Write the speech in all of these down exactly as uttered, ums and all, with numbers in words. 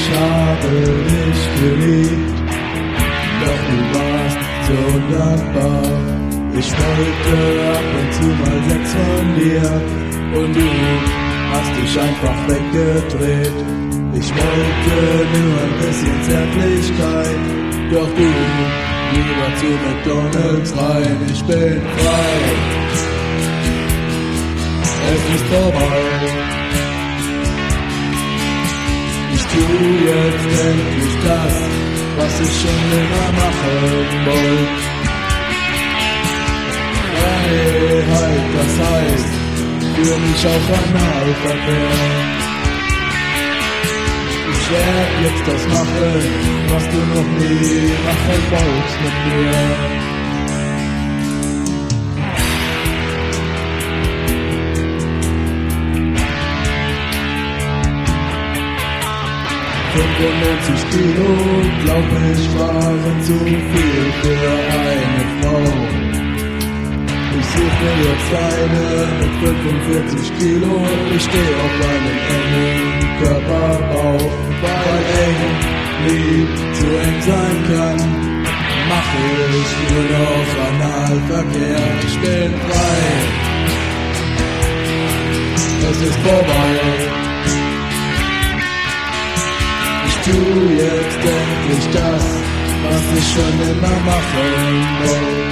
habe dich geliebt, doch du warst so dankbar. Ich wollte ab und zu mal Sex von dir und du hast dich einfach weggedreht. Ich wollte nur ein bisschen Zärtlichkeit, doch du lieber zu McDonald's rein. Ich bin frei, es ist vorbei. Ich tu jetzt endlich das, was ich schon immer machen wollte. Freiheit, das heißt für mich auch Analverkehr. Ich werd jetzt das machen, was du noch nie machen wolltest mit mir. fünfundneunzig Kilo, glaub ich, waren zu viel für eine Frau. Ich such mir jetzt eine mit fünfundvierzig Kilo, ich steh auf meinem engen Körperbau. Weil eng nie zu eng sein kann, mache ich nur noch Analverkehr. Ich bin frei, es ist vorbei. Ich tu jetzt endlich das, was ich schon immer machen wollte.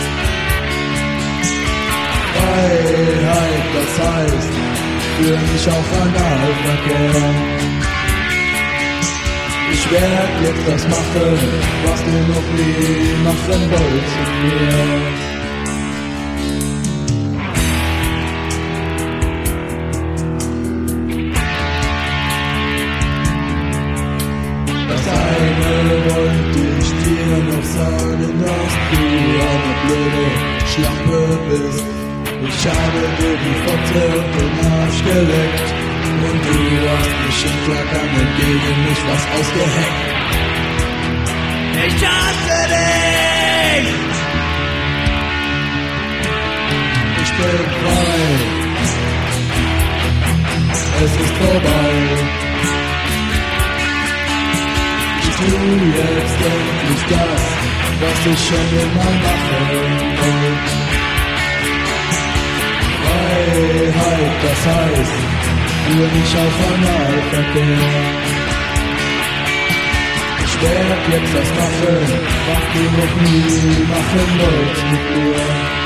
Freiheit, das heißt für mich auch Analverkehr. Ich werd jetzt das machen, was du noch nie machen wolltest mit mir. Das eine wollte ich dir noch sagen, dass du eine blöde Schlampe bist. Ich habe dir die Fotze und den Arsch geleckt und du hast mich im Klackern gegen mich was ausgeheckt. Ich hasse dich! Ich bin frei, es ist vorbei. Ich tu jetzt endlich das, was ich schon immer machen wollte. Freiheit, das heißt für mich auch Analverkehr. Ich werd jetzt das machen, was du noch nie machen wolltest mit mir.